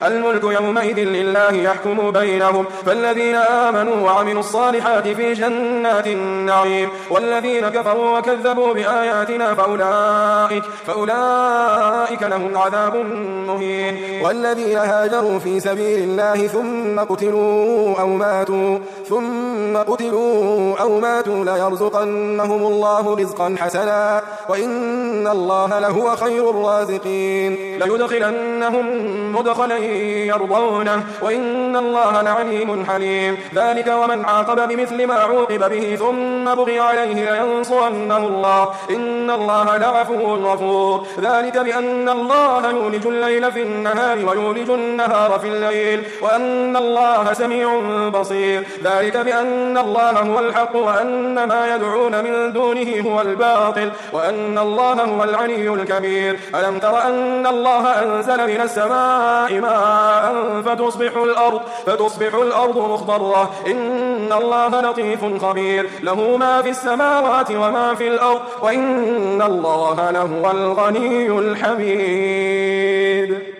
الملك يومئذ لله يحكم بينهم، فالذين آمنوا وعملوا الصالحات في جنات النعيم، والذين كفروا وكذبوا بآياتنا فأولئك لهم عذاب مهين. والذين هاجروا في سبيل الله ثم قتلوا أو ماتوا ليرزقنهم الله رزقا حسنا وإن الله لهو خير الرازقين. ليدخلنهم مدخلا يرضونه وإن الله لعليم حليم. ذلك ومن عاقب بمثل ما عوقب به ثم بغي عليه لينصرنه الله إن الله لعفو غفور. ذلك بأن الله يولج الليل في النهار ويولج النهار في الليل وأن الله سميع بصير. ذلك بأن الله هو الحق وأن ما يدعون من دونه هو الباطل وأن الله هو العلي الكبير. ألم تر أن الله أنزل من السماء ماء فتصبح الأرض مخضرة إن الله لطيف خبير. له ما في السماوات وما في الأرض وإن الله لهو الغني الحميد.